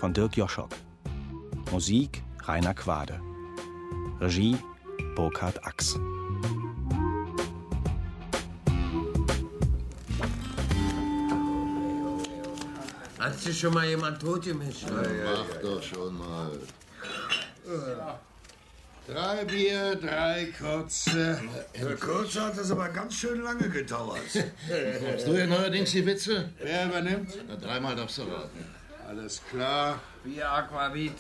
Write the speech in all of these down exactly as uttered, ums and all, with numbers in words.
von Dirk Joschock. Musik Rainer Quade. Regie Burkhard Ax. Hast du schon mal jemand tot gemischt? Ja, ja, Mach ja, doch schon mal. Drei Bier, drei kurze. Für kurze hat das aber ganz schön lange gedauert. Hast du ja neuerdings die Witze? Wer übernimmt? Na, dreimal darfst du raten. Alles klar. Bier Aquavit.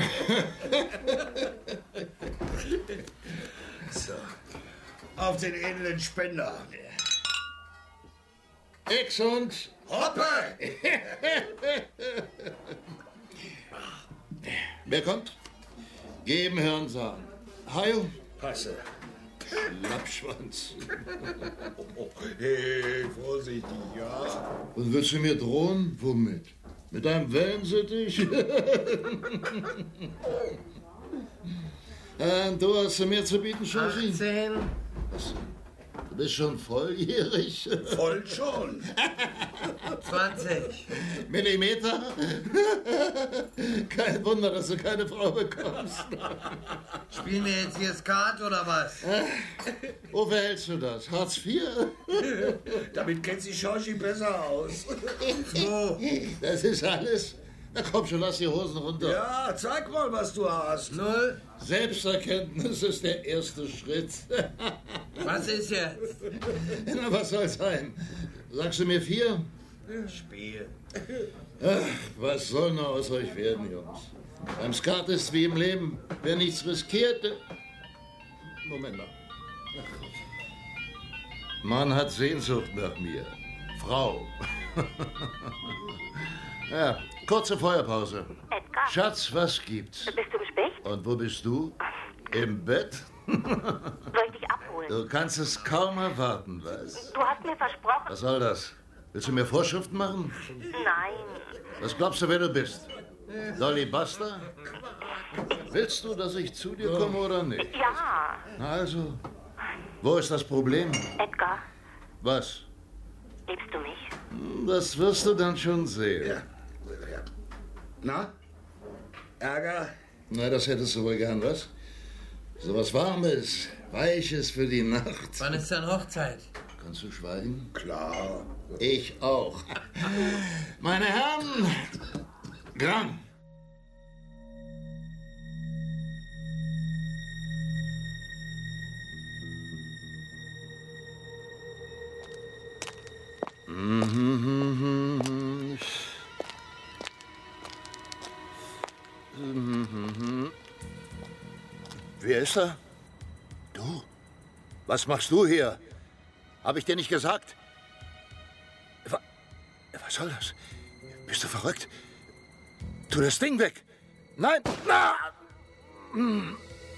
So. Auf den edlen Spender. Ex und Hoppe! Wer kommt? Geben Hirnsamen. Heil. Passe. Lappschwanz. Hey, vorsichtig, ja. Und willst du mir drohen? Womit? Mit einem Wellensittich? äh, du hast mehr zu bieten, Schosi? achtzehn. Was? Du bist schon volljährig? Voll schon. zwanzig. Millimeter? Kein Wunder, dass du keine Frau bekommst. Spielen wir jetzt hier Skat oder was? Wofür hältst du das? Hartz vier? Damit kennt sich Schorschi besser aus. So. Das ist alles? Na komm schon, lass die Hosen runter. Ja, zeig mal, was du hast. Null. Selbsterkenntnis ist der erste Schritt. Was ist jetzt? Na, was soll's sein? Sagst du mir vier? Spiel. Ach, was soll noch aus euch werden, Jungs? Beim Skat ist wie im Leben. Wer nichts riskiert... Moment mal. Ach. Mann hat Sehnsucht nach mir. Frau. Ja, kurze Feuerpause. Edgar. Schatz, was gibt's? Bist du im Specht? Und wo bist du? Im Bett? Soll ich dich abholen? Du kannst es kaum erwarten, was? Du hast mir versprochen... Was soll das? Willst du mir Vorschriften machen? Nein. Was glaubst du, wer du bist? Dolly Buster? Willst du, dass ich zu dir komme oder nicht? Ja. Na also, wo ist das Problem? Edgar, Was? liebst du mich? Das wirst du dann schon sehen. Ja. Na? Ärger? Na, das hättest du wohl gern, was? So was Warmes, Weiches für die Nacht. Wann ist denn Hochzeit? Kannst du schweigen? Klar. Ich auch. Meine Herren, Gramm. Wer ist da? Du? Was machst du hier? Hab ich dir nicht gesagt? Was, was soll das? Bist du verrückt? Tu das Ding weg! Nein! Na! Hm.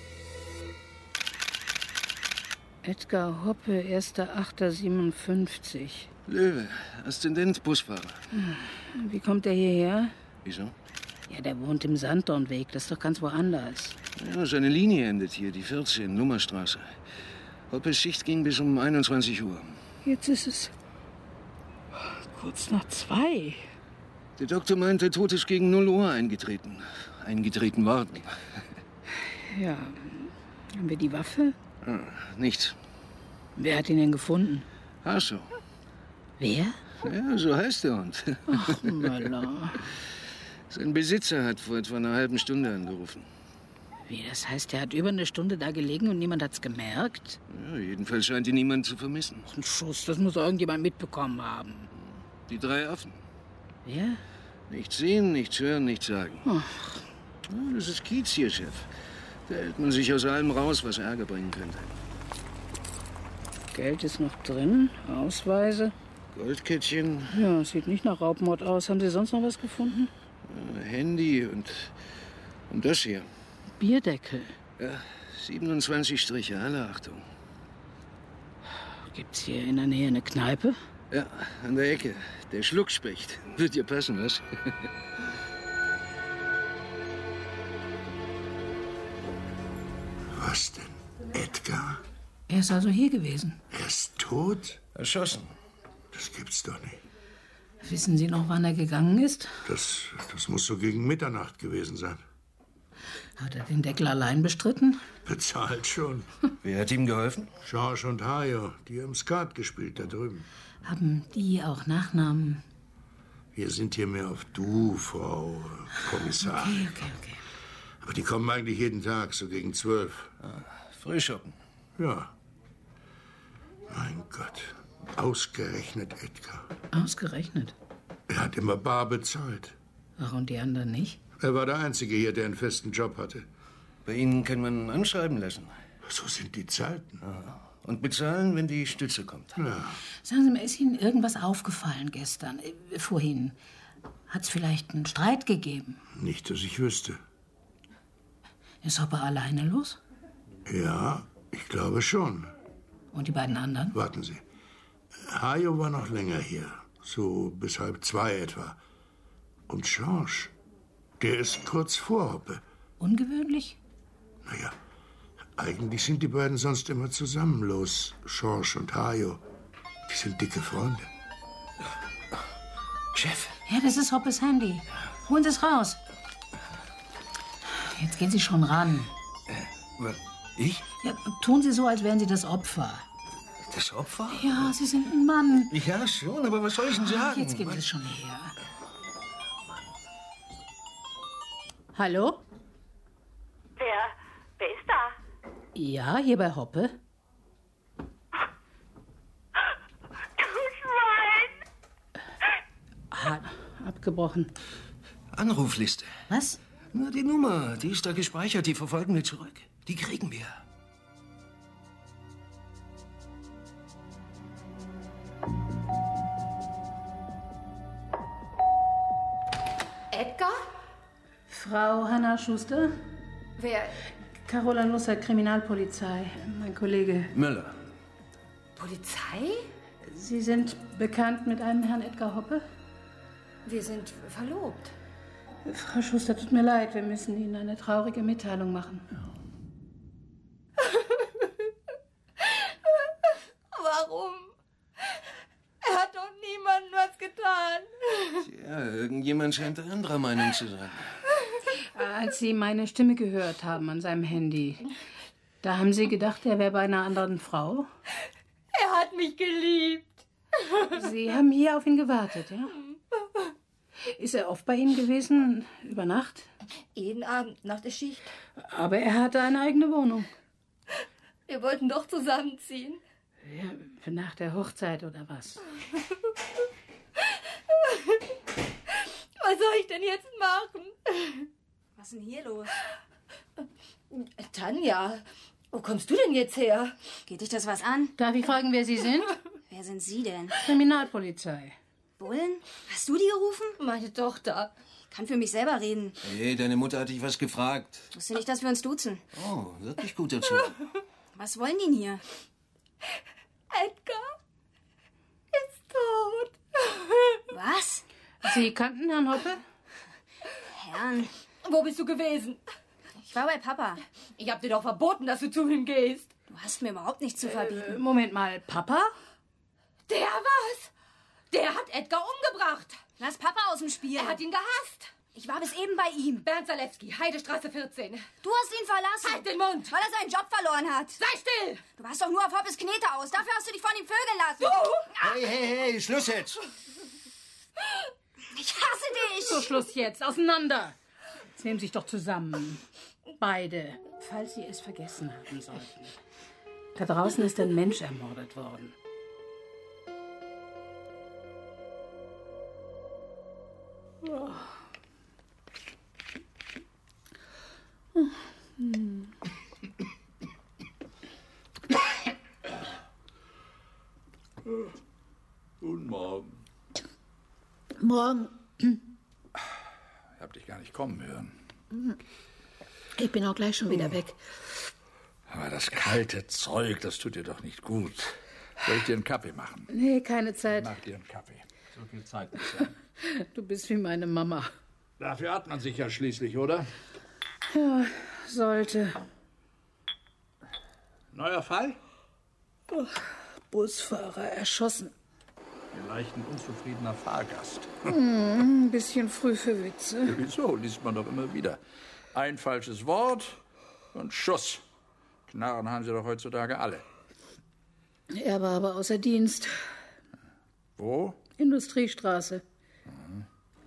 Edgar Hoppe, erster achter siebenundfünfzig. Löwe, Aszendent Busfahrer. Wie kommt er hierher? Wieso? Ja, der wohnt im Sanddornweg, das ist doch ganz woanders. Ja, seine Linie endet hier, die vierzehn, Nummerstraße. Hoppes Schicht ging bis um einundzwanzig Uhr. Jetzt ist es kurz nach zwei. Der Doktor meint, der Tod ist gegen null Uhr eingetreten. Eingetreten worden. Ja, haben wir die Waffe? Ah, nichts. Wer hat ihn denn gefunden? Hasso. Wer? Ja, so heißt der Hund. Ach, Möller. Sein Besitzer hat vor etwa einer halben Stunde angerufen. Wie, das heißt, er hat über eine Stunde da gelegen und niemand hat's gemerkt? Ja, jedenfalls scheint ihn niemand zu vermissen. Ein Schuss, das muss irgendjemand mitbekommen haben. Die drei Affen. Wer? Nichts sehen, nichts hören, nichts sagen. Ach. Ja, das ist Kiez hier, Chef. Da hält man sich aus allem raus, was Ärger bringen könnte. Geld ist noch drin, Ausweise. Goldkettchen, Ja, sieht nicht nach Raubmord aus. Haben Sie sonst noch was gefunden? äh, Handy und, und das hier. Bierdeckel. Ja, siebenundzwanzig Striche, alle Achtung. Gibt's hier in der Nähe eine Kneipe? Ja, an der Ecke. Der Schluckspecht. Wird dir passen, was? Was denn? Edgar? Er ist also hier gewesen. Er ist tot? Erschossen. Das gibt's doch nicht. Wissen Sie noch, wann er gegangen ist? Das, das muss so gegen Mitternacht gewesen sein. Hat er den Deckel allein bestritten? Bezahlt schon. Wer hat ihm geholfen? George und Hajo, die haben Skat gespielt da drüben. Haben die auch Nachnamen? Wir sind hier mehr auf Du, Frau Kommissar. Okay, okay, okay. Aber die kommen eigentlich jeden Tag, so gegen zwölf. Ah, Frühschoppen. Ja. Mein Gott. Ausgerechnet Edgar. Ausgerechnet? Er hat immer bar bezahlt. Ach, und die anderen nicht? Er war der Einzige hier, der einen festen Job hatte. Bei Ihnen kann man anschreiben lassen. So sind die Zeiten. Und bezahlen, wenn die Stütze kommt. Ja. Sagen Sie mal, ist Ihnen irgendwas aufgefallen gestern, äh, vorhin? Hat es vielleicht einen Streit gegeben? Nicht, dass ich wüsste. Ist Hoppe alleine los? Ja, ich glaube schon. Und die beiden anderen? Warten Sie. Hajo war noch länger hier. So bis halb zwei etwa. Und George, der ist kurz vor Hoppe. Ungewöhnlich? Naja, eigentlich sind die beiden sonst immer zusammen los. George und Hajo. Die sind dicke Freunde. Chef. Ja, das ist Hoppes Handy. Holen Sie es raus. Jetzt gehen Sie schon ran. Äh, ich? Ja, tun Sie so, als wären Sie das Opfer. Das Opfer? Ja, Sie sind ein Mann. Ja, schon, aber was soll ich denn sagen? Jetzt geben Sie es schon her. Hallo? Wer, wer ist da? Ja, hier bei Hoppe. Du Schwein! Ah, abgebrochen. Anrufliste. Was? Na, die Nummer, die ist da gespeichert, die verfolgen wir zurück. Die kriegen wir. Edgar? Frau Hanna Schuster? Wer? Carola Nusser, Kriminalpolizei. Mein Kollege. Müller. Polizei? Sie sind bekannt mit einem Herrn Edgar Hoppe? Wir sind verlobt. Frau Schuster, tut mir leid, wir müssen Ihnen eine traurige Mitteilung machen. Warum? Er hat doch niemandem was getan. Ja, irgendjemand scheint anderer Meinung zu sein. Als Sie meine Stimme gehört haben an seinem Handy, da haben Sie gedacht, er wäre bei einer anderen Frau? Er hat mich geliebt. Sie haben hier auf ihn gewartet, ja? Ist er oft bei Ihnen gewesen, über Nacht? Jeden Abend nach der Schicht. Aber er hatte eine eigene Wohnung. Wir wollten doch zusammenziehen. Ja, für nach der Hochzeit oder was? Was soll ich denn jetzt machen? Was ist denn hier los? Tanja, wo kommst du denn jetzt her? Geht dich das was an? Darf ich fragen, wer Sie sind? Wer sind Sie denn? Kriminalpolizei. Bullen? Hast du die gerufen? Meine Tochter. Ich kann für mich selber reden. Hey, deine Mutter hat dich was gefragt. Ich wusste nicht, dass wir uns duzen. Oh, wirklich gut dazu. Was wollen die denn hier? Edgar ist tot. Was? Sie kannten Herrn Hoppe? Herrn. Wo bist du gewesen? Ich war bei Papa. Ich hab dir doch verboten, dass du zu ihm gehst. Du hast mir überhaupt nichts zu verbieten. Äh, Moment mal, Papa? Der was? Der hat Edgar umgebracht. Lass Papa aus dem Spiel. Er hat ihn gehasst. Ich war bis eben bei ihm. Bernd Zalewski, Heidestraße vierzehn. Du hast ihn verlassen. Halt den Mund! Weil er seinen Job verloren hat. Sei still! Du warst doch nur auf Hoppes Knete aus. Dafür hast du dich von ihm vögeln lassen. Du! Hey, hey, hey, Schluss jetzt! Ich hasse dich. So, Schluss jetzt. Auseinander. Jetzt nehmen Sie sich doch zusammen. Beide. Falls Sie es vergessen haben sollten. Da draußen ist ein Mensch ermordet worden. Oh. Hm. Guten Morgen. Morgen. Ich hab dich gar nicht kommen hören. Ich bin auch gleich schon wieder weg. Aber das kalte Zeug, das tut dir doch nicht gut. Soll ich dir einen Kaffee machen? Nee, keine Zeit. Mach dir einen Kaffee. So viel Zeit muss sein. Du bist wie meine Mama. Dafür hat man sich ja schließlich, oder? Ja, sollte. Neuer Fall? Oh, Busfahrer erschossen. Vielleicht ein unzufriedener Fahrgast. Hm, ein bisschen früh für Witze. Ja, wieso? Liest man doch immer wieder. Ein falsches Wort und Schuss. Knarren haben sie doch heutzutage alle. Er war aber außer Dienst. Wo? Industriestraße. Mhm.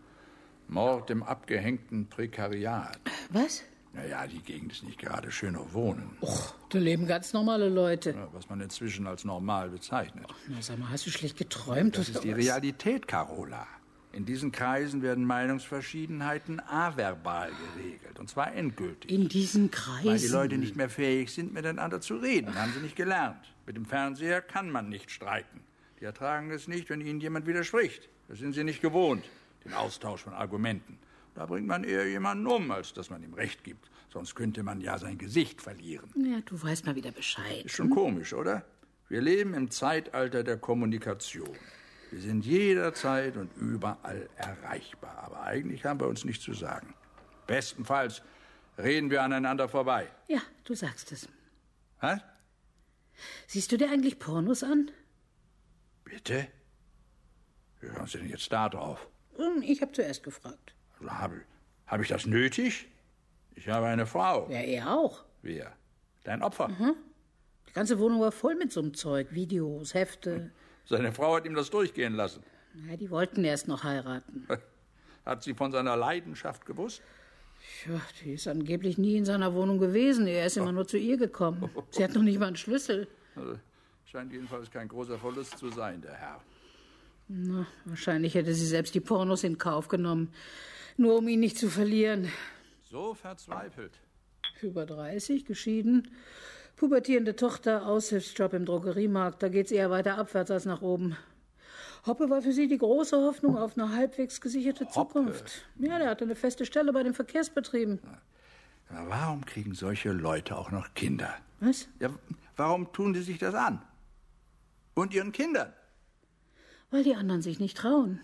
Mord im abgehängten Prekariat. Was? Naja, die Gegend ist nicht gerade schön auf Wohnen. Och, da leben ganz normale Leute. Ja, was man inzwischen als normal bezeichnet. Ach, na, sag mal, hast du schlecht geträumt? Das ist die Realität, Carola. In diesen Kreisen werden Meinungsverschiedenheiten averbal geregelt. Und zwar endgültig. In diesen Kreisen? Weil die Leute nicht mehr fähig sind, miteinander zu reden. Haben sie nicht gelernt. Mit dem Fernseher kann man nicht streiten. Die ertragen es nicht, wenn ihnen jemand widerspricht. Das sind sie nicht gewohnt, den Austausch von Argumenten. Da bringt man eher jemanden um, als dass man ihm Recht gibt. Sonst könnte man ja sein Gesicht verlieren. Ja, du weißt mal wieder Bescheid. Ist schon komisch, oder? Wir leben im Zeitalter der Kommunikation. Wir sind jederzeit und überall erreichbar. Aber eigentlich haben wir uns nichts zu sagen. Bestenfalls reden wir aneinander vorbei. Ja, du sagst es. Was? Siehst du dir eigentlich Pornos an? Bitte? Wie kommst du denn jetzt da drauf? Ich habe zuerst gefragt. Also habe hab ich das nötig? Ich habe eine Frau. Ja, er auch. Wer? Dein Opfer? Mhm. Die ganze Wohnung war voll mit so einem Zeug. Videos, Hefte. Seine Frau hat ihm das durchgehen lassen. Ja, die wollten erst noch heiraten. Hat sie von seiner Leidenschaft gewusst? Ja, die ist angeblich nie in seiner Wohnung gewesen. Er ist immer nur zu ihr gekommen. Sie hat noch nicht mal einen Schlüssel. Also, scheint jedenfalls kein großer Verlust zu sein, der Herr. Na, wahrscheinlich hätte sie selbst die Pornos in Kauf genommen. Nur um ihn nicht zu verlieren. So verzweifelt. Über dreißig, geschieden. Pubertierende Tochter, Aushilfsjob im Drogeriemarkt. Da geht's eher weiter abwärts als nach oben. Hoppe war für sie die große Hoffnung auf eine halbwegs gesicherte Zukunft. Hoppe. Ja, der hatte eine feste Stelle bei den Verkehrsbetrieben. Na, warum kriegen solche Leute auch noch Kinder? Was? Ja, warum tun die sich das an? Und ihren Kindern? Weil die anderen sich nicht trauen.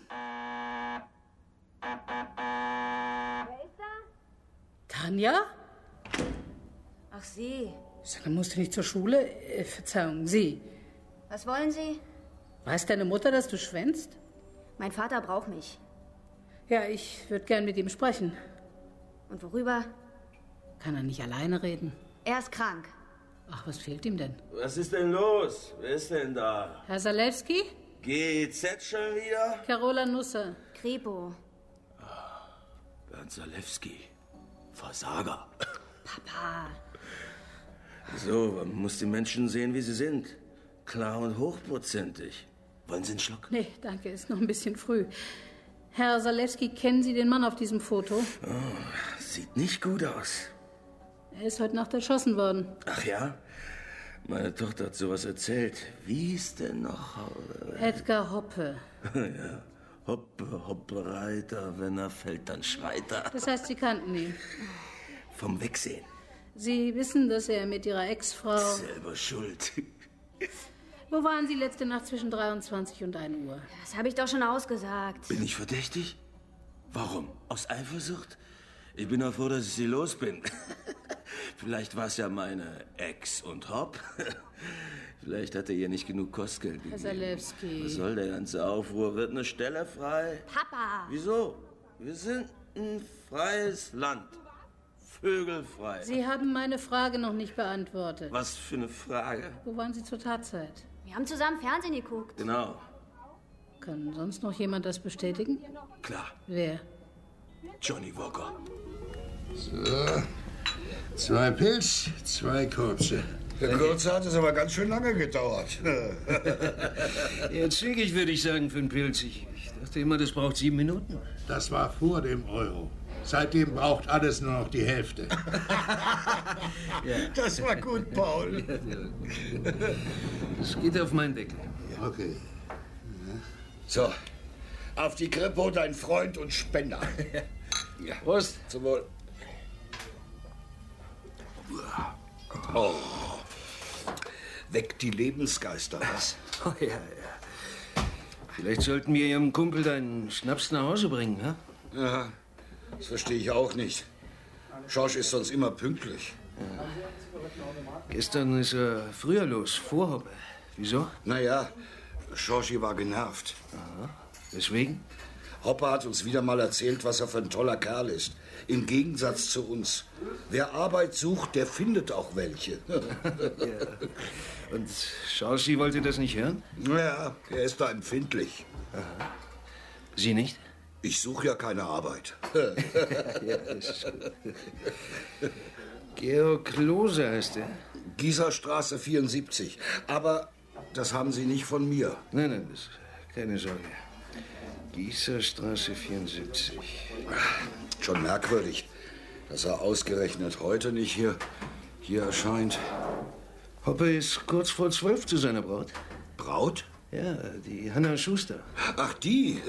Wer ist da? Tanja? Ach, Sie. Sag, musst du nicht zur Schule? Äh, Verzeihung, Sie. Was wollen Sie? Weiß deine Mutter, dass du schwänzt? Mein Vater braucht mich. Ja, ich würde gern mit ihm sprechen. Und worüber? Kann er nicht alleine reden? Er ist krank. Ach, was fehlt ihm denn? Was ist denn los? Wer ist denn da? Herr Salewski? G E Z schon wieder? Carola Nusser. Kripo. Ah, Bernd Salewski. Versager. Papa. So, man muss die Menschen sehen, wie sie sind. Klar und hochprozentig. Wollen Sie einen Schluck? Nee, danke, ist noch ein bisschen früh. Herr Salewski, kennen Sie den Mann auf diesem Foto? Oh, sieht nicht gut aus. Er ist heute Nacht erschossen worden. Ach ja? Meine Tochter hat sowas erzählt. Wie ist denn noch? Edgar Hoppe. Ja, Hoppe, Hoppereiter, wenn er fällt, dann schreit er. Das heißt, Sie kannten ihn? Vom Wegsehen. Sie wissen, dass er mit Ihrer Ex-Frau... Selber schuld. Wo waren Sie letzte Nacht zwischen dreiundzwanzig und ein Uhr? Das habe ich doch schon ausgesagt. Bin ich verdächtig? Warum? Aus Eifersucht? Ich bin doch froh, dass ich sie los bin. Vielleicht war es ja meine Ex und Hopp. Vielleicht hat er ihr nicht genug Kostgeld gegeben. Herr Salewski. Was soll der ganze Aufruhr? Wird eine Stelle frei? Papa! Wieso? Wir sind ein freies Land. Vögelfrei. Sie haben meine Frage noch nicht beantwortet. Was für eine Frage? Wo waren Sie zur Tatzeit? Wir haben zusammen Fernsehen geguckt. Genau. Kann sonst noch jemand das bestätigen? Klar. Wer? Johnny Walker. So. Zwei Pilz, zwei kurze. Der kurze hat es aber ganz schön lange gedauert. Ja, zügig würde ich sagen für einen Pilz. Ich, ich dachte immer, das braucht sieben Minuten. Das war vor dem Euro. Seitdem braucht alles nur noch die Hälfte. Ja. Das war gut, Paul. Das geht auf meinen Deckel. Okay. So, auf die Kripo, dein Freund und Spender. Ja. Prost. Zum Wohl. Oh. Weckt die Lebensgeister, was? Oh, ja, ja. Vielleicht sollten wir Ihrem Kumpel deinen Schnaps nach Hause bringen, ha? Ja, das verstehe ich auch nicht. Schorsch ist sonst immer pünktlich. Ja. Gestern ist er früher los, vor Hoppe. Wieso? Naja, Georgie war genervt. Aha. Weswegen? Hoppe hat uns wieder mal erzählt, was er für ein toller Kerl ist. Im Gegensatz zu uns. Wer Arbeit sucht, der findet auch welche. Ja. Und Georgie wollte das nicht hören? Ja, er ist da empfindlich. Aha. Sie nicht? Ich suche ja keine Arbeit. Ja, das ist gut. Georg Lose heißt er. Gießerstraße vierundsiebzig. Aber das haben Sie nicht von mir. Nein, nein, das, keine Sorge. Gießerstraße vierundsiebzig. Schon merkwürdig, dass er ausgerechnet heute nicht hier, hier erscheint. Hoppe ist kurz vor zwölf zu seiner Braut. Braut? Ja, die Hanna Schuster. Ach, die?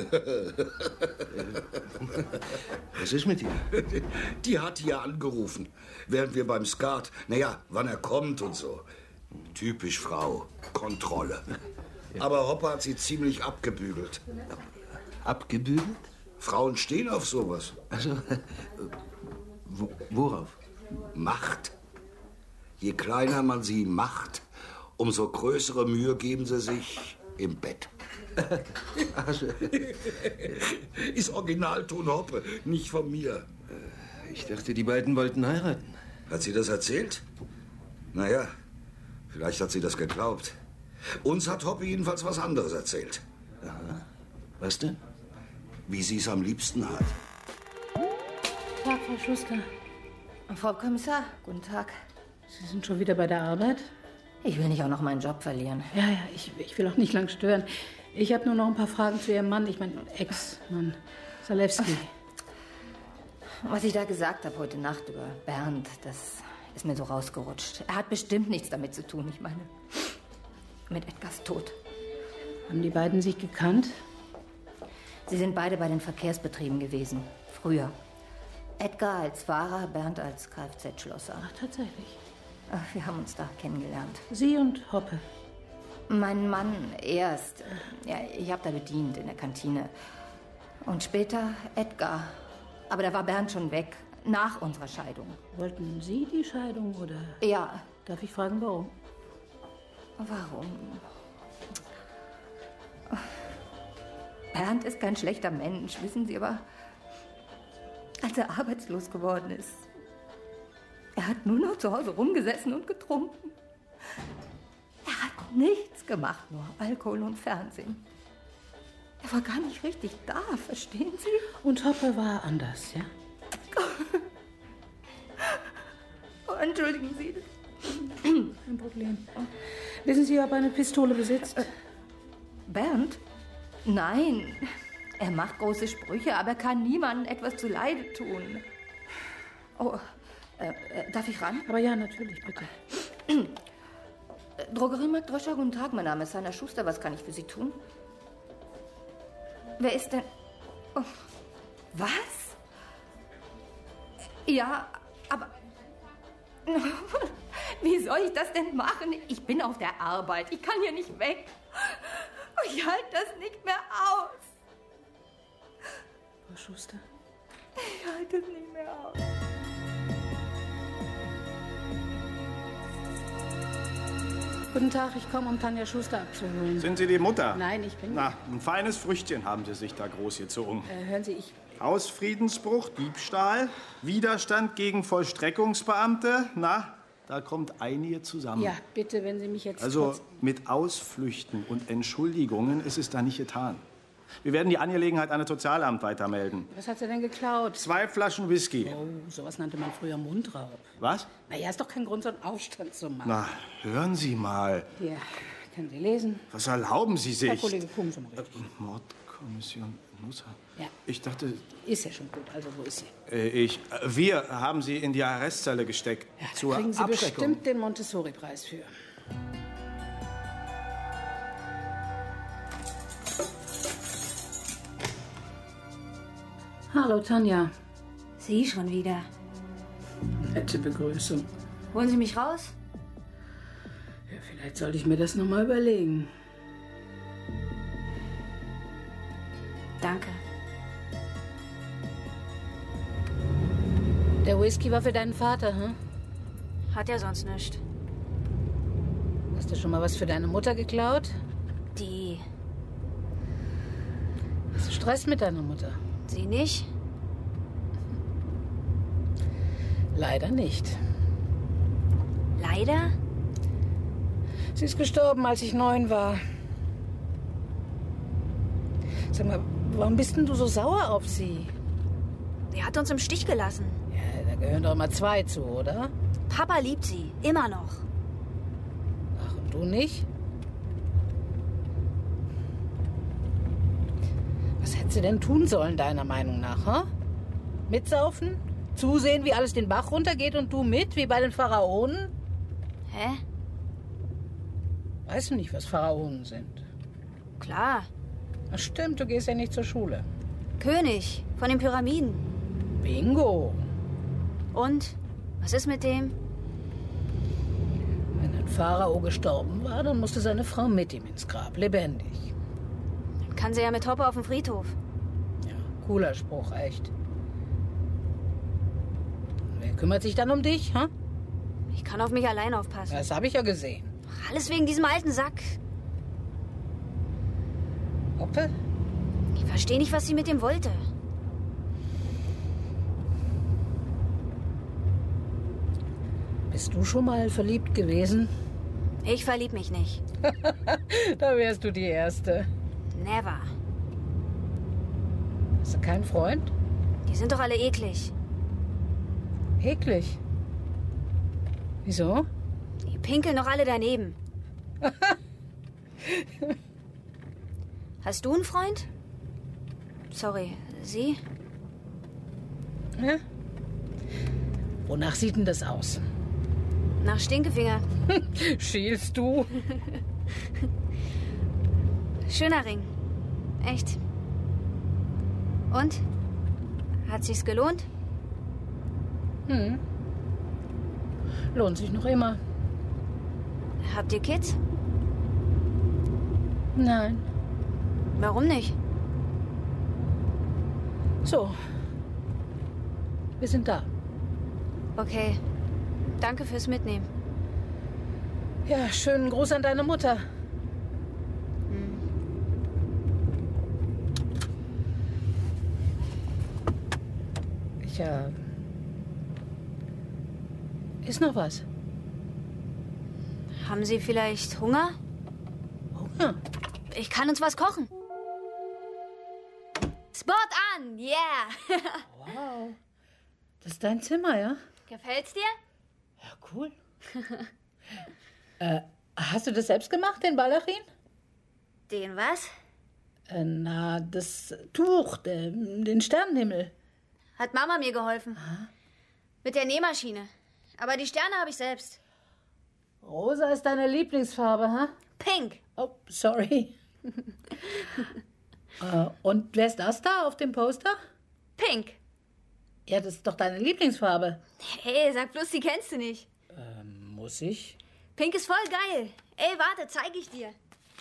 Was ist mit ihr? Die hat hier angerufen, während wir beim Skat, naja, wann er kommt und so. Typisch Frau, Kontrolle. Ja. Aber Hoppe hat sie ziemlich abgebügelt. Abgebügelt? Frauen stehen auf sowas. Also, wo, worauf? Macht. Je kleiner man sie macht, umso größere Mühe geben sie sich im Bett. Also, ist Originalton Hoppe, nicht von mir. Ich dachte, die beiden wollten heiraten. Hat sie das erzählt? Naja, vielleicht hat sie das geglaubt. Uns hat Hoppe jedenfalls was anderes erzählt. Aha. Was denn? Wie sie es am liebsten hat. Tag, Frau Schuster. Frau Kommissar, guten Tag. Sie sind schon wieder bei der Arbeit? Ich will nicht auch noch meinen Job verlieren. Ja, ja, ich, ich will auch nicht lang stören. Ich habe nur noch ein paar Fragen zu Ihrem Mann, ich meine Ex-Mann, Zalewski. Was ich da gesagt habe heute Nacht über Bernd, das ist mir so rausgerutscht. Er hat bestimmt nichts damit zu tun, ich meine, mit Edgars Tod. Haben die beiden sich gekannt? Sie sind beide bei den Verkehrsbetrieben gewesen, früher. Edgar als Fahrer, Bernd als Kfz-Schlosser. Ach, tatsächlich. Ach, wir haben uns da kennengelernt. Sie und Hoppe? Mein Mann erst. Ja, ich habe da bedient in der Kantine. Und später Edgar. Aber da war Bernd schon weg, nach unserer Scheidung. Wollten Sie die Scheidung, oder? Ja. Darf ich fragen, warum? Warum? Bernd ist kein schlechter Mensch, wissen Sie, aber als er arbeitslos geworden ist, er hat nur noch zu Hause rumgesessen und getrunken. Er hat nichts gemacht, nur Alkohol und Fernsehen. Er war gar nicht richtig da, verstehen Sie? Und Hoppe war anders, ja? Oh, entschuldigen Sie. Kein Problem. Wissen Sie, ob er eine Pistole besitzt? Äh, Bernd? Nein. Er macht große Sprüche, aber er kann niemandem etwas zuleide tun. Oh, äh, äh, darf ich ran? Aber ja, natürlich, bitte. Drogeriemarkt Dröscher, guten Tag, mein Name ist Hanna Schuster. Was kann ich für Sie tun? Wer ist denn... Oh. Was? Ja, aber... Wie soll ich das denn machen? Ich bin auf der Arbeit. Ich kann hier nicht weg. Ich halte das nicht mehr aus. Frau Schuster? Ich halte es nicht mehr aus. Guten Tag, ich komme, um Tanja Schuster abzuholen. Sind Sie die Mutter? Nein, ich bin... Na, ein feines Früchtchen haben Sie sich da großgezogen. Äh, hören Sie, ich... Hausfriedensbruch, Diebstahl, Widerstand gegen Vollstreckungsbeamte. Na, da kommt einige zusammen. Ja, bitte, wenn Sie mich jetzt... Also kurz... mit Ausflüchten und Entschuldigungen ist es da nicht getan. Wir werden die Angelegenheit an das Sozialamt weitermelden. Was hat sie denn geklaut? Zwei Flaschen Whisky. Oh, sowas nannte man früher Mundraub. Was? Na ja, ist doch kein Grund, so einen Aufstand zu machen. Na, hören Sie mal. Ja, können Sie lesen? Was erlauben Sie sich? Herr Kollege Kumsum, richtig. Äh, Mordkommission Nusser. Ja. Ich dachte... Ist ja schon gut. Also, wo ist sie? Äh, ich... Äh, wir haben sie in die Arrestzelle gesteckt. Ja, da zur kriegen Sie Abschreckung. bestimmt den Montessori-Preis für. Hallo, Tanja. Sie schon wieder. Nette Begrüßung. Holen Sie mich raus? Ja, vielleicht sollte ich mir das noch mal überlegen. Danke. Der Whisky war für deinen Vater, hm? Hat er sonst nicht. Hast du schon mal was für deine Mutter geklaut? Die Hast du Stress mit deiner Mutter? Sie nicht? Leider nicht. Leider? Sie ist gestorben, als ich neun war. Sag mal, warum bist denn du so sauer auf sie? Sie hat uns im Stich gelassen. Ja, da gehören doch immer zwei zu, oder? Papa liebt sie. Immer noch. Ach, und du nicht? Was hätte sie denn tun sollen, deiner Meinung nach, ha? Mitsaufen? Zusehen, wie alles den Bach runtergeht und du mit, wie bei den Pharaonen? Hä? Weißt du nicht, was Pharaonen sind? Klar. Ach stimmt, du gehst ja nicht zur Schule. König von den Pyramiden. Bingo. Und? Was ist mit dem? Wenn ein Pharao gestorben war, dann musste seine Frau mit ihm ins Grab, lebendig. Dann kann sie ja mit Hoppe auf den Friedhof. Ja, cooler Spruch, echt. Wer kümmert sich dann um dich, ha? Ich kann auf mich allein aufpassen. Das habe ich ja gesehen. Alles wegen diesem alten Sack. Hoppe? Ich verstehe nicht, was sie mit dem wollte. Bist du schon mal verliebt gewesen? Ich verlieb mich nicht. Da wärst du die Erste. Never. Hast du keinen Freund? Die sind doch alle eklig. Eklig? Wieso? Die pinkeln doch alle daneben. Hast du einen Freund? Sorry, Sie? Ja? Wonach sieht denn das aus? Nach Stinkefinger. Schielst du? Schöner Ring. Echt. Und? Hat sich's gelohnt? Hm. Lohnt sich noch immer. Habt ihr Kids? Nein. Warum nicht? So. Wir sind da. Okay. Danke fürs Mitnehmen. Ja, schönen Gruß an deine Mutter. Hm. Ich, äh... Ist noch was? Haben Sie vielleicht Hunger? Hunger? Ich kann uns was kochen. Spot an, yeah. Wow. Das ist dein Zimmer, ja? Gefällt's dir? Ja, cool. äh, hast du das selbst gemacht, den Baldachin? Den was? Äh, na, das Tuch, den, den Sternenhimmel. Hat Mama mir geholfen. Aha. Mit der Nähmaschine. Aber die Sterne habe ich selbst. Rosa ist deine Lieblingsfarbe, ha? Pink. Oh, sorry. äh, und wer ist das da auf dem Poster? Pink. Ja, das ist doch deine Lieblingsfarbe. Hey, sag bloß, die kennst du nicht. Ähm, muss ich? Pink ist voll geil. Ey, warte, zeig ich dir.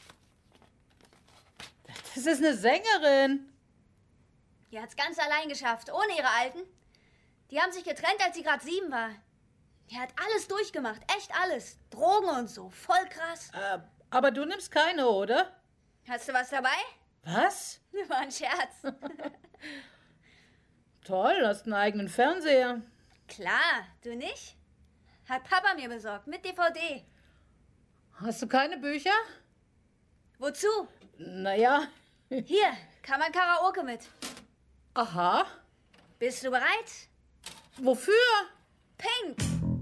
Das ist eine Sängerin. Die hat's ganz allein geschafft, ohne ihre Alten. Die haben sich getrennt, als sie gerade sieben war. Die hat alles durchgemacht, echt alles. Drogen und so, voll krass. Äh, aber du nimmst keine, oder? Hast du was dabei? Was? War ein Scherz. Toll, hast einen eigenen Fernseher. Klar, du nicht? Hat Papa mir besorgt, mit D V D. Hast du keine Bücher? Wozu? Naja. Hier, kann man Karaoke mit. Aha. Bist du bereit? Wofür? Pink.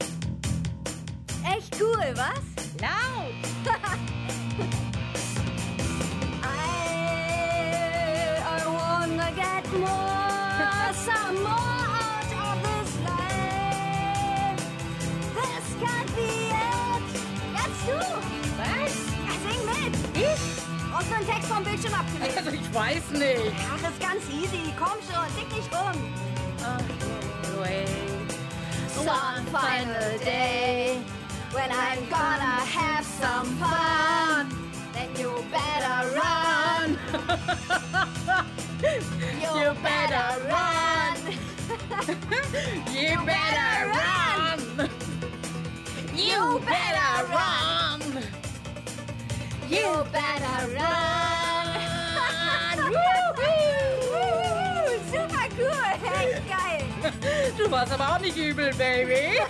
Echt cool, was? Laut. I, I wanna get more, some more out of this life. This can't be it. Jetzt du. Was? Ja, sing mit. Ich? Brauchst du einen Text vom Bildschirm abgelegt? Also ich weiß nicht. Ach, ist ganz easy. Komm schon, dick nicht rum. Oh, wait. One final day when I'm gonna have some fun. Then you better run. you, You better run. You better run. You better run. You better run. Woo-hoo! Du warst aber auch nicht übel, Baby.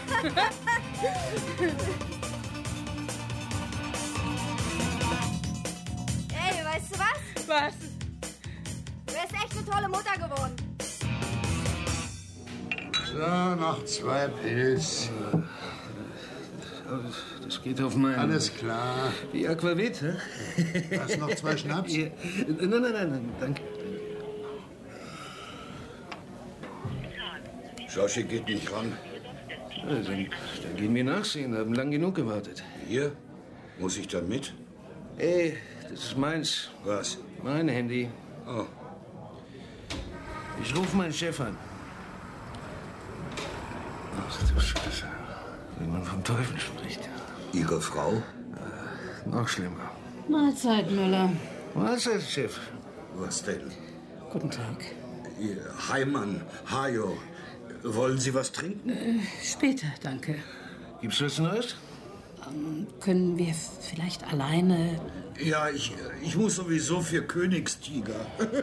Ey, weißt du was? Was? Du wärst echt eine tolle Mutter geworden. So, noch zwei Pilz. Das geht auf meinen... Alles klar. Die Aquavit, hä? Hast du noch zwei Schnaps? Ja. Nein, nein, nein, nein, danke. Joshi geht nicht ran. Ja, dann, dann gehen wir nachsehen, haben lang genug gewartet. Hier? Muss ich dann mit? Ey, das ist meins. Was? Mein Handy. Oh. Ich rufe meinen Chef an. Ach du Scheiße. Wie man vom Teufel spricht. Ihre Frau? Äh, noch schlimmer. Mahlzeit, Müller. Mahlzeit, Chef. Was denn? Guten Tag. Heimann, Hajo. Wollen Sie was trinken? Äh, später, danke. Gibt's was Neues? Ähm, können wir vielleicht alleine... Ja, ich, ich muss sowieso für Königstiger.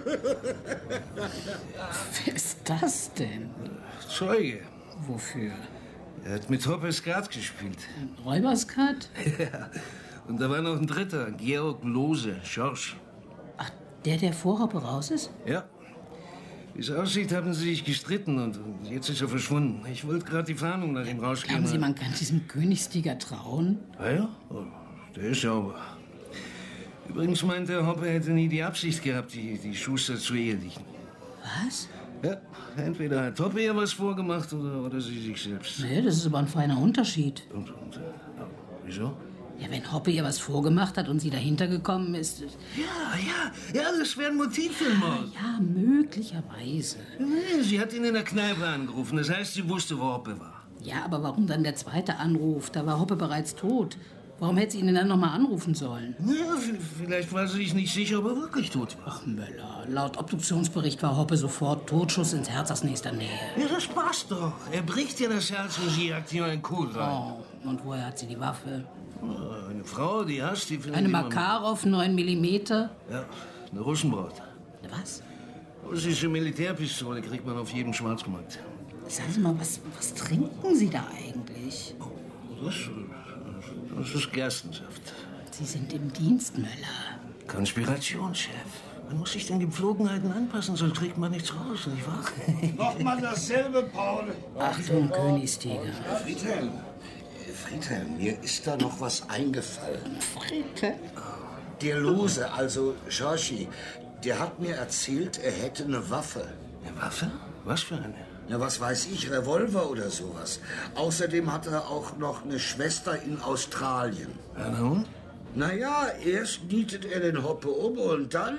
Wer ist das denn? Zeuge. Wofür? Er hat mit Hoppe Skat gespielt. Räuberskat? Ja. Und da war noch ein dritter, Georg Lose, Schorsch. Ach, der, der vor Hoppe raus ist? Ja. Wie es aussieht, haben sie sich gestritten und jetzt ist er verschwunden. Ich wollte gerade die Fahndung nach ihm rausgeben. Glauben Sie, man kann diesem Königstiger trauen? Ja, ja. Oh, der ist sauber. Übrigens meint der Hoppe hätte nie die Absicht gehabt, die, die Schuster zu ehelichen. Was? Ja, entweder hat Hoppe ihr was vorgemacht oder, oder sie sich selbst. Nee, das ist aber ein feiner Unterschied. Und, und, ja, wieso? Ja, wenn Hoppe ihr was vorgemacht hat und sie dahinter gekommen ist... Ja, ja, ja, das wäre ein Motiv für Mord. Ja, möglicherweise. Nee, sie hat ihn in der Kneipe angerufen. Das heißt, sie wusste, wo Hoppe war. Ja, aber warum dann der zweite Anruf? Da war Hoppe bereits tot. Warum hätte sie ihn denn dann noch mal anrufen sollen? Ja, vielleicht war sie sich nicht sicher, ob er wirklich tot war. Ach, Möller, laut Obduktionsbericht war Hoppe sofort Totschuss ins Herz aus nächster Nähe. Ja, das passt doch. Er bricht ihr das Herz und sie jagt ihm einen Kuh rein. Oh, und woher hat sie die Waffe? Eine Frau, die hasst, die findet Eine immer- Makarov, neun Millimeter? Ja, eine Russenbraut. Was? Russische Militärpistole kriegt man auf jedem Schwarzmarkt. Sagen Sie mal, was, was trinken Sie da eigentlich? Das, das ist Gerstensaft. Sie sind im Dienst, Möller. Konspirationschef. Man muss sich den Gepflogenheiten anpassen, sonst kriegt man nichts raus, nicht wahr? Nochmal dasselbe, Paul. Achtung, Königstiger. Friedhelm, Friedhelm, mir ist da noch was eingefallen. Friedhelm? Der Lose, also Joshi, der hat mir erzählt, er hätte eine Waffe. Eine Waffe? Was für eine? Na, was weiß ich, Revolver oder sowas. Außerdem hat er auch noch eine Schwester in Australien. Ja, na und? Naja, erst nietet er den Hoppe um und dann...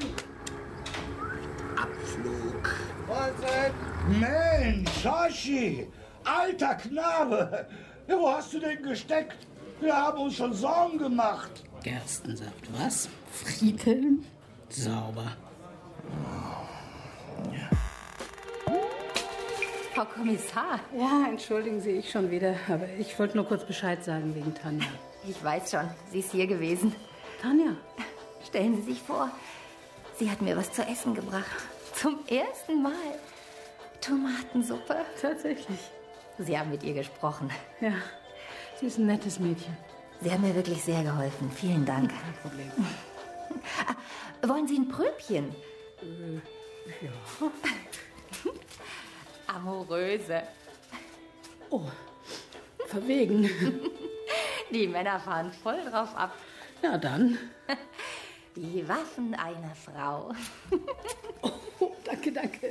Abflug. Mahlzeit. Mensch, Joshi, alter Knabe, ja, wo hast du denn gesteckt? Wir haben uns schon Sorgen gemacht. Gerstensaft, was? Friedhelm? Sauber. Frau Kommissar. Ja, entschuldigen Sie, ich schon wieder. Aber ich wollte nur kurz Bescheid sagen wegen Tanja. Ich weiß schon, sie ist hier gewesen. Tanja? Stellen Sie sich vor, sie hat mir was zu essen gebracht. Zum ersten Mal. Tomatensuppe. Tatsächlich. Sie haben mit ihr gesprochen. Ja, sie ist ein nettes Mädchen. Sie haben mir wirklich sehr geholfen. Vielen Dank. Kein Problem. Ah, wollen Sie ein Pröbchen? Äh, ja. Amoröse. Oh, verwegen. Die Männer fahren voll drauf ab. Ja, dann. Die Waffen einer Frau. Oh, danke, danke.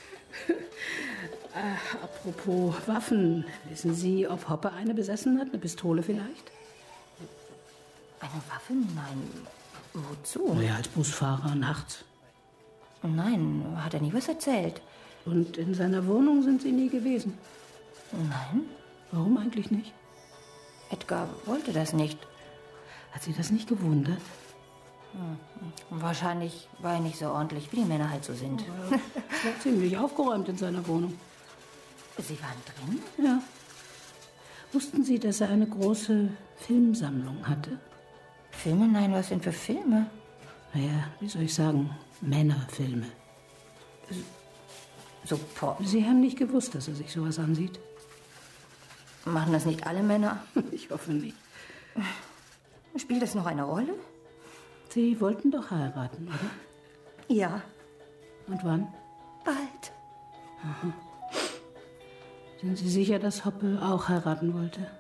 Äh, apropos Waffen. Wissen Sie, ob Hoppe eine besessen hat? Eine Pistole vielleicht? Eine Waffe? Nein. Wozu? Naja, als Busfahrer nachts. Nein, hat er nie was erzählt. Und in seiner Wohnung sind Sie nie gewesen? Nein. Warum eigentlich nicht? Edgar wollte das nicht. Hat Sie das nicht gewundert? Hm. Wahrscheinlich war er nicht so ordentlich, wie die Männer halt so sind. Es war ziemlich aufgeräumt in seiner Wohnung. Sie waren drin? Ja. Wussten Sie, dass er eine große Filmsammlung hatte? Filme? Nein, was denn für Filme? Naja, wie soll ich sagen? Männerfilme. Super. Sie haben nicht gewusst, dass er sich sowas ansieht. Machen das nicht alle Männer? Ich hoffe nicht. Spielt das noch eine Rolle? Sie wollten doch heiraten, oder? Ja. Und wann? Bald. Aha. Sind Sie sicher, dass Hoppe auch heiraten wollte?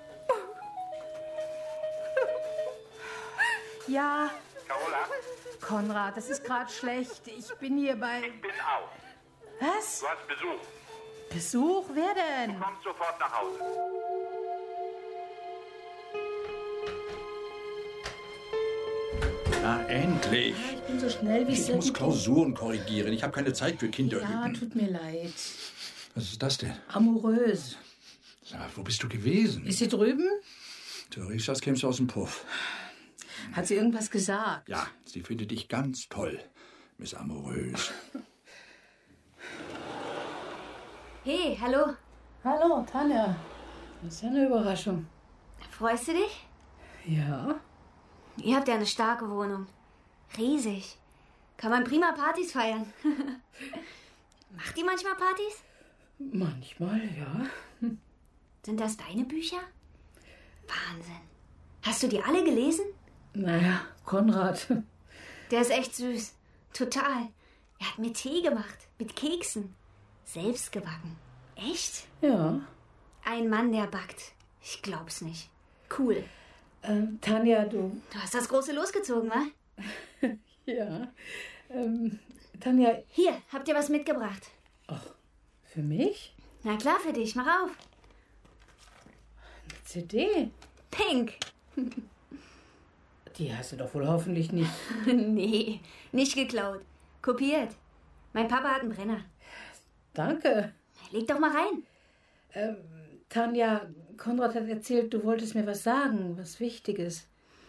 Ja. Carola? Konrad, das ist gerade schlecht. Ich bin hier bei... Ich bin auch. Was? Du hast Besuch. Besuch? Wer denn? Du kommst sofort nach Hause. Na, endlich. Ja, ich bin so schnell wie es Ich muss Klausuren korrigieren. Ich habe keine Zeit für Kinder Ja, üben. tut mir leid. Was ist das denn? Amourös. Sag mal, wo bist du gewesen? Ist sie drüben? Du riechst, als kämst du aus dem Puff. Hat sie irgendwas gesagt? Ja, sie findet dich ganz toll, Miss Amourös. Hey, hallo. Hallo, Tanja. Das ist ja eine Überraschung. Freust du dich? Ja. Ihr habt ja eine starke Wohnung. Riesig. Kann man prima Partys feiern. Macht ihr manchmal Partys? Manchmal, ja. Sind das deine Bücher? Wahnsinn. Hast du die alle gelesen? Naja, Konrad. Der ist echt süß. Total. Er hat mir Tee gemacht. Mit Keksen. Selbst gebacken. Echt? Ja. Ein Mann, der backt. Ich glaub's nicht. Cool. Ähm, Tanja, du... Du hast das große losgezogen, wa? Ja. Ähm, Tanja... Hier, habt ihr was mitgebracht? Ach, für mich? Na klar, für dich. Mach auf. Eine C D? Pink. Die hast du doch wohl hoffentlich nicht... Nee, nicht geklaut. Kopiert. Mein Papa hat einen Brenner. Danke. Leg doch mal rein. Ähm, Tanja, Konrad hat erzählt, du wolltest mir was sagen, was Wichtiges.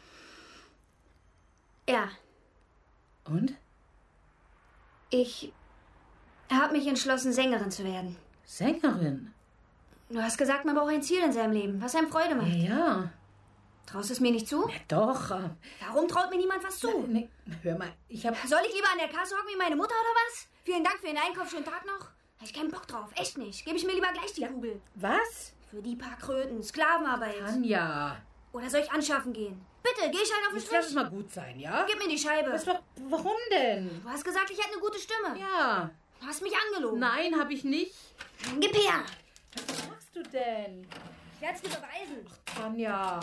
Ja. Und? Ich habe mich entschlossen, Sängerin zu werden. Sängerin? Du hast gesagt, man braucht ein Ziel in seinem Leben, was einem Freude macht. Ja. Traust es mir nicht zu? Ja, doch. Äh, Warum traut mir niemand was zu? Nee, hör mal, ich hab... Soll ich lieber an der Kasse hocken wie meine Mutter oder was? Vielen Dank für den Einkauf, schönen Tag noch. Hab ich keinen Bock drauf, echt nicht. Gebe ich mir lieber gleich die ja. Kugel. Was? Für die paar Kröten, Sklavenarbeit. Tanja. Oder soll ich anschaffen gehen? Bitte, geh ich halt auf den Strich. Lass es mal gut sein, ja? Gib mir die Scheibe. Was, warum denn? Du hast gesagt, ich hätte eine gute Stimme. Ja. Du hast mich angelogen. Nein, hab ich nicht. Gib her. Was machst du denn? Ich werde es dir beweisen. Ach, Tanja.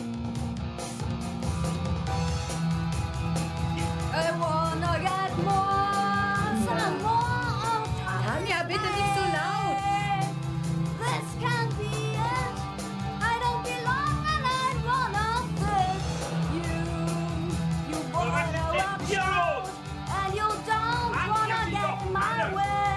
I wanna get more, some more. Tanja, bitte nicht so laut. This can't be it. I don't belong and I wanna fit you. You wanna rock show and you don't wanna get my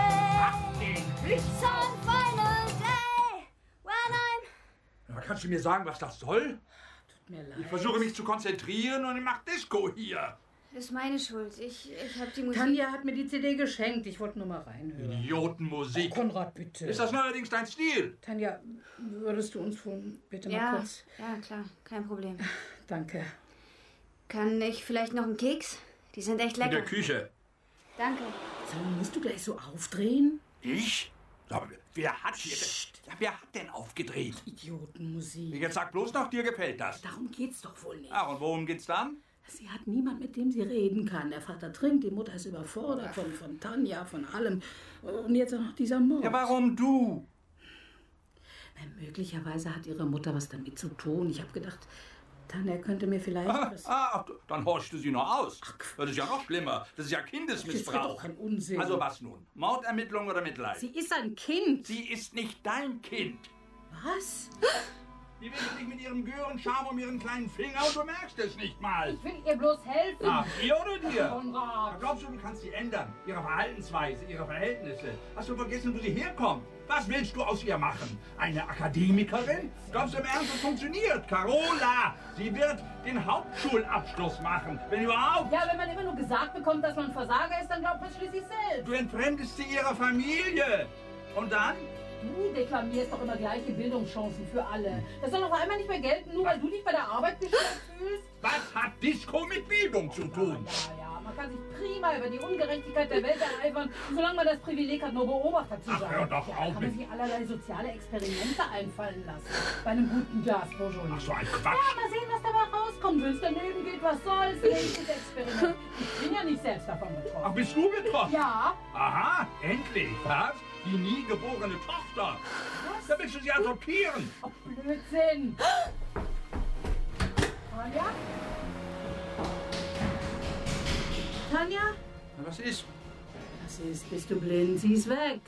way. Some final day when I'm... Ja, kannst du mir sagen, was das soll? Tut mir leid. Ich versuche mich zu konzentrieren und ich mache Disco hier. Das ist meine Schuld. Ich, ich habe die Musik... Tanja hat mir die C D geschenkt. Ich wollte nur mal reinhören. Idiotenmusik. Oh, Konrad, bitte. Ist das neuerdings dein Stil? Tanja, würdest du uns von bitte mal ja, kurz... Ja, klar. Kein Problem. Danke. Kann ich vielleicht noch einen Keks? Die sind echt lecker. In der Küche. Danke. Sag mal, musst du gleich so aufdrehen? Ich? Aber wer hat hier... Ja, wer hat denn aufgedreht? Idiotenmusik. Jetzt sag bloß noch, dir gefällt das. Darum geht's doch wohl nicht. Ach, und worum geht's dann? Sie hat niemand, mit dem sie reden kann. Der Vater trinkt, die Mutter ist überfordert von, von Tanja, von allem. Und jetzt auch noch dieser Mord. Ja, warum du? Na, möglicherweise hat ihre Mutter was damit zu tun. Ich habe gedacht, Tanja könnte mir vielleicht... Ah, was ah, dann horchst du sie noch aus. Das ist ja noch schlimmer. Das ist ja Kindesmissbrauch. Das ist doch ein Unsinn. Also was nun? Mordermittlung oder Mitleid? Sie ist ein Kind. Sie ist nicht dein Kind. Was? Die wickelt dich mit ihrem Gören-Charme um ihren kleinen Finger und du merkst es nicht mal. Ich will ihr bloß helfen. Ach, ihr oder dir? Konrad. Glaubst du, du kannst sie ändern? Ihre Verhaltensweise, ihre Verhältnisse. Hast du vergessen, wo sie herkommt? Was willst du aus ihr machen? Eine Akademikerin? Glaubst du im Ernst, das funktioniert? Carola, sie wird den Hauptschulabschluss machen, wenn überhaupt. Ja, wenn man immer nur gesagt bekommt, dass man ein Versager ist, dann glaubt man schließlich selbst. Du entfremdest sie ihrer Familie. Und dann? Du deklamierst doch immer gleiche Bildungschancen für alle. Das soll auf einmal nicht mehr gelten, nur weil du dich bei der Arbeit gestört fühlst. Was hat Disco mit Bildung zu tun? Ja, ja, man kann sich prima über die Ungerechtigkeit der Welt ereifern, solange man das Privileg hat, nur Beobachter zu sein. Ach, hör doch auf kann man mit- sich allerlei soziale Experimente einfallen lassen. Bei einem guten Glas Beaujolais. Ach, so ein Quatsch. Ja, mal sehen, was dabei rauskommt. Wenn es daneben geht, was soll's? Nächstes Experiment. Ich bin ja nicht selbst davon betroffen. Ach, bist du betroffen? Ja. Aha, endlich, was? Die nie geborene Tochter. Was? Da willst du sie adoptieren. Oh, Blödsinn. Tanja? Tanja? Na, was ist? Was ist? Bist du blind? Sie ist weg.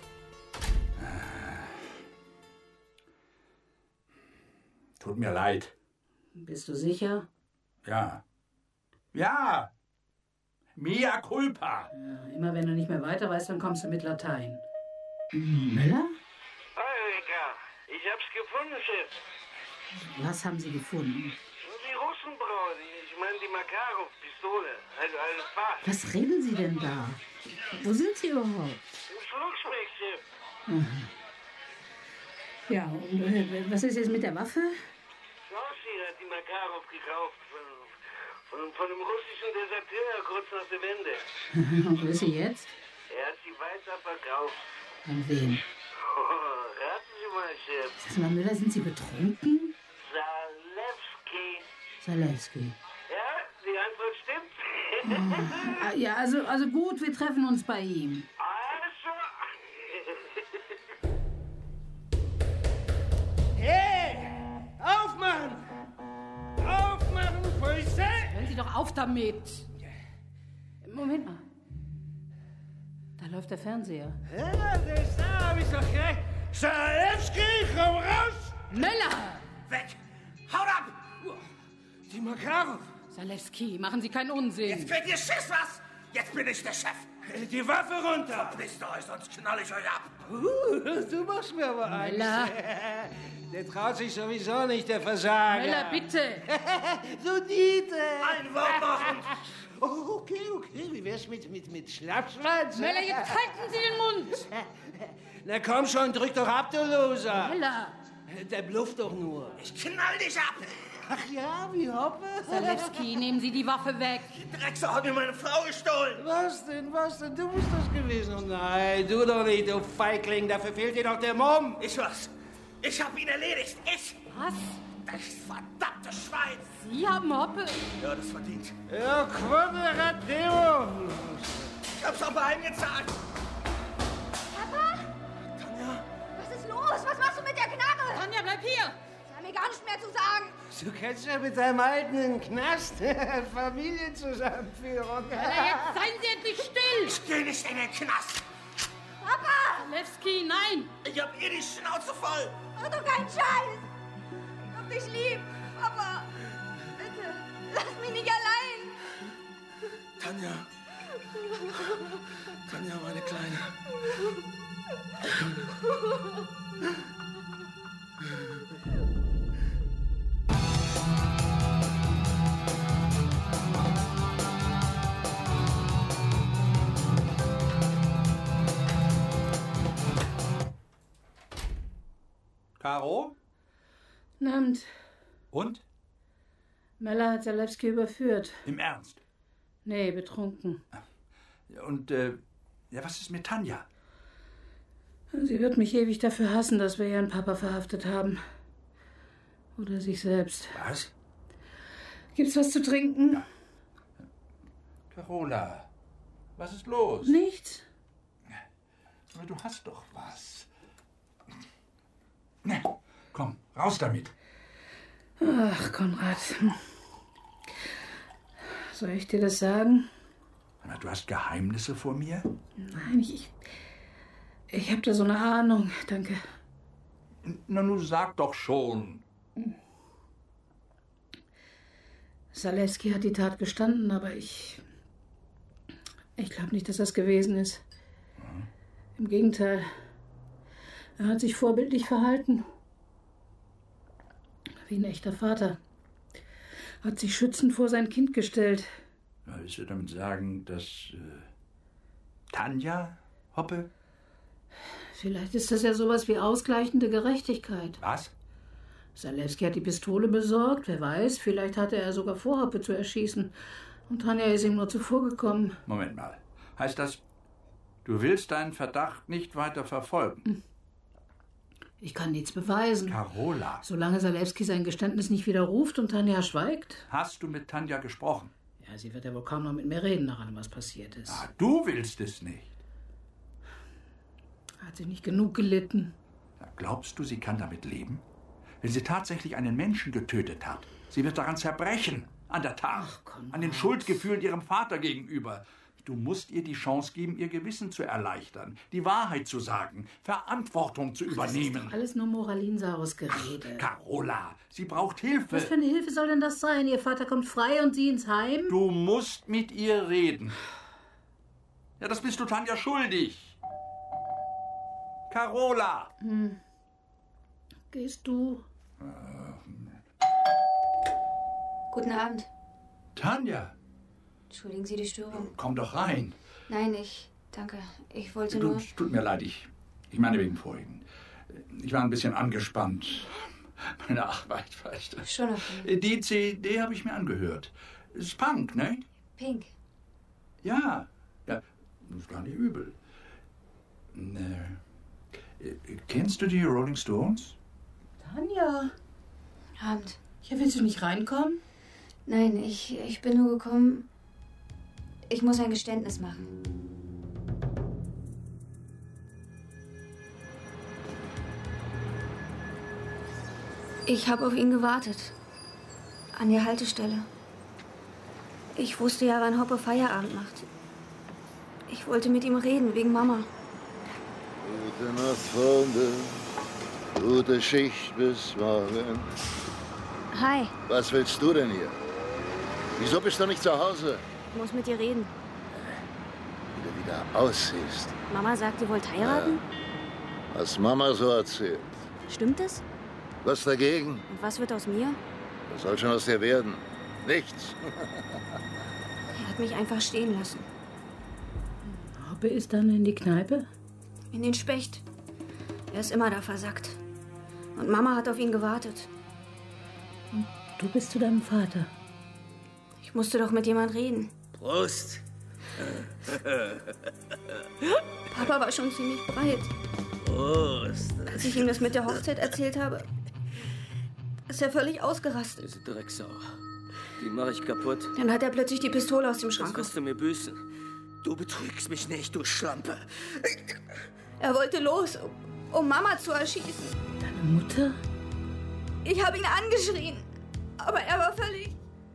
Tut mir leid. Bist du sicher? Ja. Ja. Mea culpa. Ja, immer wenn du nicht mehr weiter weißt, dann kommst du mit Latein. Möller? Hi, Rika. Ich hab's gefunden, Chef. Was haben Sie gefunden? Die Russenbraut. Ich meine die Makarov-Pistole. Also alles passt. Was reden Sie denn da? Wo sind Sie überhaupt? Im Schlucksprech, Chef. Aha. Ja, und äh, was ist jetzt mit der Waffe? Joshi hat die Makarov gekauft. Von, von, von einem russischen Deserteur kurz nach der Wende. Und wo ist sie jetzt? Er hat sie weiter verkauft. An wen? Oh, raten Sie mal, Chef. Sag mal, Müller, sind Sie betrunken? Zalewski. Zalewski. Ja, die Antwort stimmt. Ah, ja, also, also gut, wir treffen uns bei ihm. Also. Hey! Aufmachen! Aufmachen, Füße! Hören Sie doch auf damit! Moment mal. Da läuft der Fernseher. Ja, das da hab ich doch gleich. Zalewski, komm raus! Möller! Weg! Haut ab! Die Makarov. Zalewski, machen Sie keinen Unsinn. Jetzt kriegt ihr Schiss was! Jetzt bin ich der Chef! Die Waffe runter! Verpisst euch, sonst knall ich euch ab. Uh, du machst mir aber Angst. Möller. Der traut sich sowieso nicht, der Versager. Möller, bitte! Du Dieter! Ein Wort noch und... Oh, okay, okay. Wie wär's mit, mit, mit Schlappschwanz? Möller, jetzt halten Sie den Mund! Na komm schon, drück doch ab, du Loser. Möller! Der blufft doch nur. Ich knall dich ab. Ach ja, wie Hoppe? Zalewski, nehmen Sie die Waffe weg. Die Drecksau hat mir meine Frau gestohlen. Was denn, was denn? Du bist das gewesen. Oh nein, du doch nicht, du Feigling. Dafür fehlt dir doch der Mumm. Ich was? Ich hab ihn erledigt. Ich. Was? Das verdammte Schwein. Sie haben Hoppe? Ja, das verdient. Ja, Quadrateo. Ich hab's aber heimgezahlt. Papa? Tanja? Was ist los? Was machst du mit der Knarre? Tanja, bleib hier! Sie haben mir gar nicht mehr zu sagen. Du kennst ja mit deinem Alten in den Knast. Familienzusammenführung. Möller, jetzt seien Sie endlich still! Ich geh nicht in den Knast. Papa! Zalewski, nein! Ich hab eh die Schnauze voll. Mach doch keinen Scheiß. Hab dich lieb. Papa, bitte, lass mich nicht allein. Tanja. Tanja, meine Kleine. Caro? Guten Abend. Und? Möller hat Zalewski überführt. Im Ernst? Nee, betrunken. Und, äh, ja, was ist mit Tanja? Sie wird mich ewig dafür hassen, dass wir ihren Papa verhaftet haben. Oder sich selbst. Was? Gibt's was zu trinken? Ja. Carola, was ist los? Nichts. Aber du hast doch was. Na, komm, raus damit. Ach, Konrad. Soll ich dir das sagen? Aber du hast Geheimnisse vor mir? Nein, ich... Ich hab da so eine Ahnung, danke. Na, nun sag doch schon. Zalewski hat die Tat gestanden, aber ich... Ich glaube nicht, dass das gewesen ist. Mhm. Im Gegenteil. Er hat sich vorbildlich verhalten. Wie ein echter Vater. Hat sich schützend vor sein Kind gestellt. Na, willst du damit sagen, dass äh, Tanja Hoppe? Vielleicht ist das ja sowas wie ausgleichende Gerechtigkeit. Was? Zalewski hat die Pistole besorgt, wer weiß, vielleicht hatte er sogar vor, Hoppe zu erschießen. Und Tanja ist ihm nur zuvorgekommen. Moment mal. Heißt das, du willst deinen Verdacht nicht weiter verfolgen? Ich kann nichts beweisen. Carola. Solange Salewski sein Geständnis nicht widerruft und Tanja schweigt. Hast du mit Tanja gesprochen? Ja, sie wird ja wohl kaum noch mit mir reden, nach allem, was passiert ist. Ah, du willst es nicht. Hat sie nicht genug gelitten? Glaubst du, sie kann damit leben? Wenn sie tatsächlich einen Menschen getötet hat, sie wird daran zerbrechen, an der Tat, Ach, an den Schuldgefühlen ihrem Vater gegenüber. Du musst ihr die Chance geben, ihr Gewissen zu erleichtern, die Wahrheit zu sagen, Verantwortung zu übernehmen. Das ist doch alles nur Moralinsaurus-Gerede. Carola, sie braucht Hilfe. Was für eine Hilfe soll denn das sein? Ihr Vater kommt frei und sie ins Heim? Du musst mit ihr reden. Ja, das bist du Tanja schuldig. Carola! Hm. Gehst du? Guten Abend. Tanja! Entschuldigen Sie die Störung. Komm doch rein. Nein, ich... Danke. Ich wollte Du, nur... tut mir leid, ich, ich meine wegen vorigen. Ich war ein bisschen angespannt. Meine Arbeit, weißt du. Schon okay. Die C D habe ich mir angehört. Ist Punk, ne? Pink. Ja. Ja, das ist gar nicht übel. Äh, kennst du die Rolling Stones? Tanja. Abend. Ja, willst du nicht reinkommen? Nein, ich, ich bin nur gekommen... Ich muss ein Geständnis machen. Ich habe auf ihn gewartet. An der Haltestelle. Ich wusste ja, wann Hoppe Feierabend macht. Ich wollte mit ihm reden, wegen Mama. Gute Nacht, Freunde. Gute Schicht bis morgen. Hi. Was willst du denn hier? Wieso bist du nicht zu Hause? Ich muss mit dir reden. Wie du wieder aussiehst. Mama sagt, ihr wollt heiraten? Ja. Was Mama so erzählt. Stimmt es? Was dagegen? Und was wird aus mir? Was soll schon aus dir werden? Nichts. Er hat mich einfach stehen lassen. Hoppe ist dann in die Kneipe? In den Specht. Er ist immer da versackt. Und Mama hat auf ihn gewartet. Und du bist zu deinem Vater? Ich musste doch mit jemand reden. Prost! Papa war schon ziemlich breit. Prost! Als ich ihm das mit der Hochzeit erzählt habe, ist er völlig ausgerastet. Diese Drecksau. Die mache ich kaputt. Dann hat er plötzlich die Pistole aus dem Schrank. Das wirst du mir büßen. Du betrügst mich nicht, du Schlampe. Er wollte los, um, um Mama zu erschießen. Deine Mutter? Ich habe ihn angeschrien, aber er war völlig...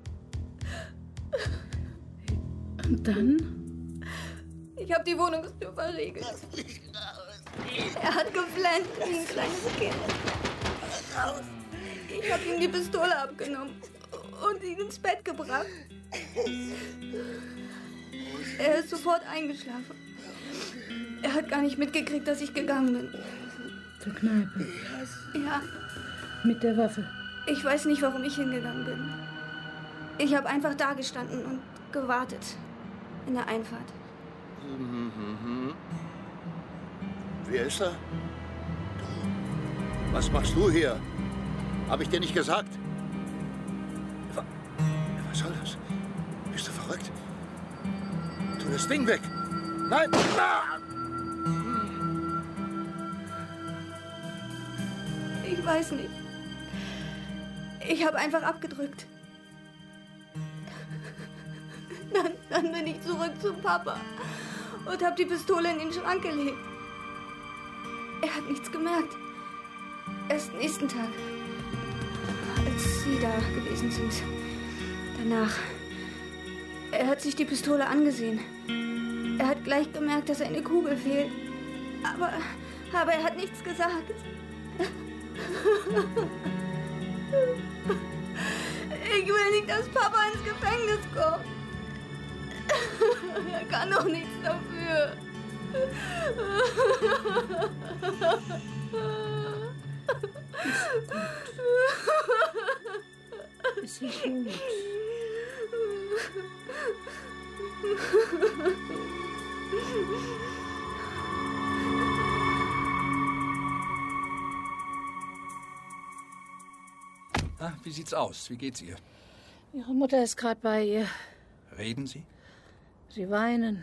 Und dann? Ich habe die Wohnungstür verriegelt. Er hat geflennt wie ein kleines Kind. Ich habe ihm die Pistole abgenommen und ihn ins Bett gebracht. Er ist sofort eingeschlafen. Er hat gar nicht mitgekriegt, dass ich gegangen bin. Zur Kneipe? Ja. Mit der Waffe? Ich weiß nicht, warum ich hingegangen bin. Ich habe einfach da gestanden und gewartet. In der Einfahrt. Wer ist er? Du. Was machst du hier? Hab ich dir nicht gesagt? Was, was soll das? Bist du verrückt? Tu das Ding weg! Nein! Ah! Ich weiß nicht. Ich habe einfach abgedrückt. Dann, dann bin ich zurück zum Papa und habe die Pistole in den Schrank gelegt. Er hat nichts gemerkt. Erst nächsten Tag, als Sie da gewesen sind. Danach. Er hat sich die Pistole angesehen. Er hat gleich gemerkt, dass eine Kugel fehlt. Aber, aber er hat nichts gesagt. Ich will nicht, dass Papa ins Gefängnis kommt. Er kann doch nichts dafür. Ist sie gut? Ah, wie sieht's aus? Wie geht's ihr? Ihre Mutter ist gerade bei ihr. Reden Sie? Sie weinen.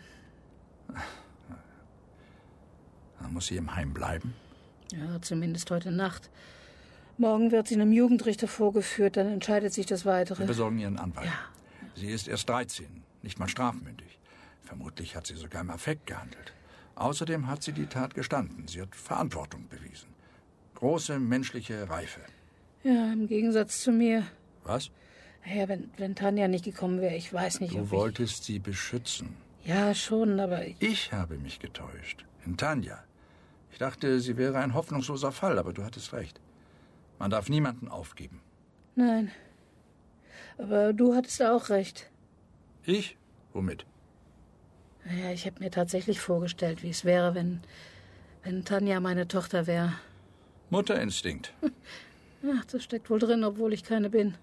Dann muss sie im Heim bleiben. Ja, zumindest heute Nacht. Morgen wird sie einem Jugendrichter vorgeführt, dann entscheidet sich das Weitere. Wir besorgen ihren Anwalt. Ja. Sie ist erst dreizehn, nicht mal strafmündig. Vermutlich hat sie sogar im Affekt gehandelt. Außerdem hat sie die Tat gestanden. Sie hat Verantwortung bewiesen. Große menschliche Reife. Ja, im Gegensatz zu mir. Was? Ja, wenn, wenn Tanja nicht gekommen wäre, ich weiß nicht, Du ob wolltest sie beschützen. ich... Ja, schon, aber... Ich, Ich habe mich getäuscht. In Tanja. Ich dachte, sie wäre ein hoffnungsloser Fall, aber du hattest recht. Man darf niemanden aufgeben. Nein. Aber du hattest auch recht. Ich? Womit? Ja, ich habe mir tatsächlich vorgestellt, wie es wäre, wenn, wenn Tanja meine Tochter wäre. Mutterinstinkt. Ach, das steckt wohl drin, obwohl ich keine bin.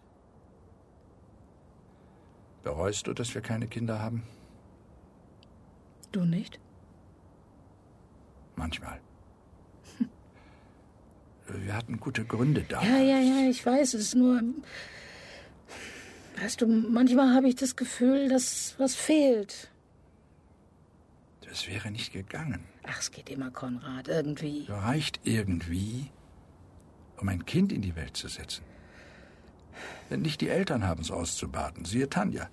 Bereust du, dass wir keine Kinder haben? Du nicht? Manchmal. Wir hatten gute Gründe da. Ja, ja, ja, ich weiß, es ist nur... Weißt du, manchmal habe ich das Gefühl, dass was fehlt. Das wäre nicht gegangen. Ach, es geht immer, Konrad, irgendwie. So reicht irgendwie, um ein Kind in die Welt zu setzen. Denn nicht die Eltern haben es auszubaden, siehe Tanja.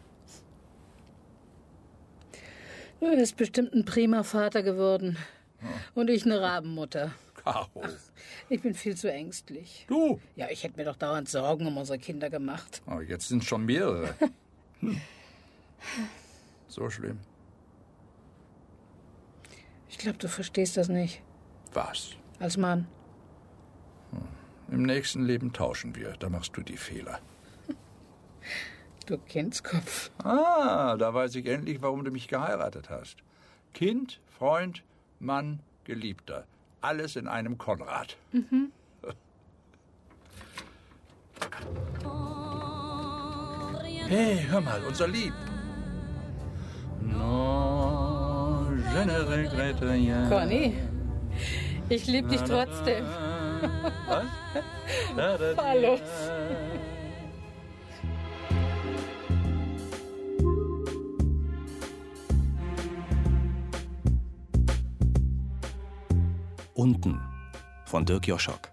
Du bist bestimmt ein prima Vater geworden. Oh. Und ich eine Rabenmutter. Caro. Ich bin viel zu ängstlich. Du? Ja, ich hätte mir doch dauernd Sorgen um unsere Kinder gemacht. Oh, jetzt sind es schon mehrere. Hm. So schlimm. Ich glaube, du verstehst das nicht. Was? Als Mann. Hm. Im nächsten Leben tauschen wir. Da machst du die Fehler. Du Kindskopf. Ah, da weiß ich endlich, warum du mich geheiratet hast. Kind, Freund, Mann, Geliebter. Alles in einem Konrad. Mhm. Hey, hör mal, unser Lied. No, je ne regrette rien. Conny, ich liebe dich trotzdem. Was? Fahr los. Unten von Dirk Joschok.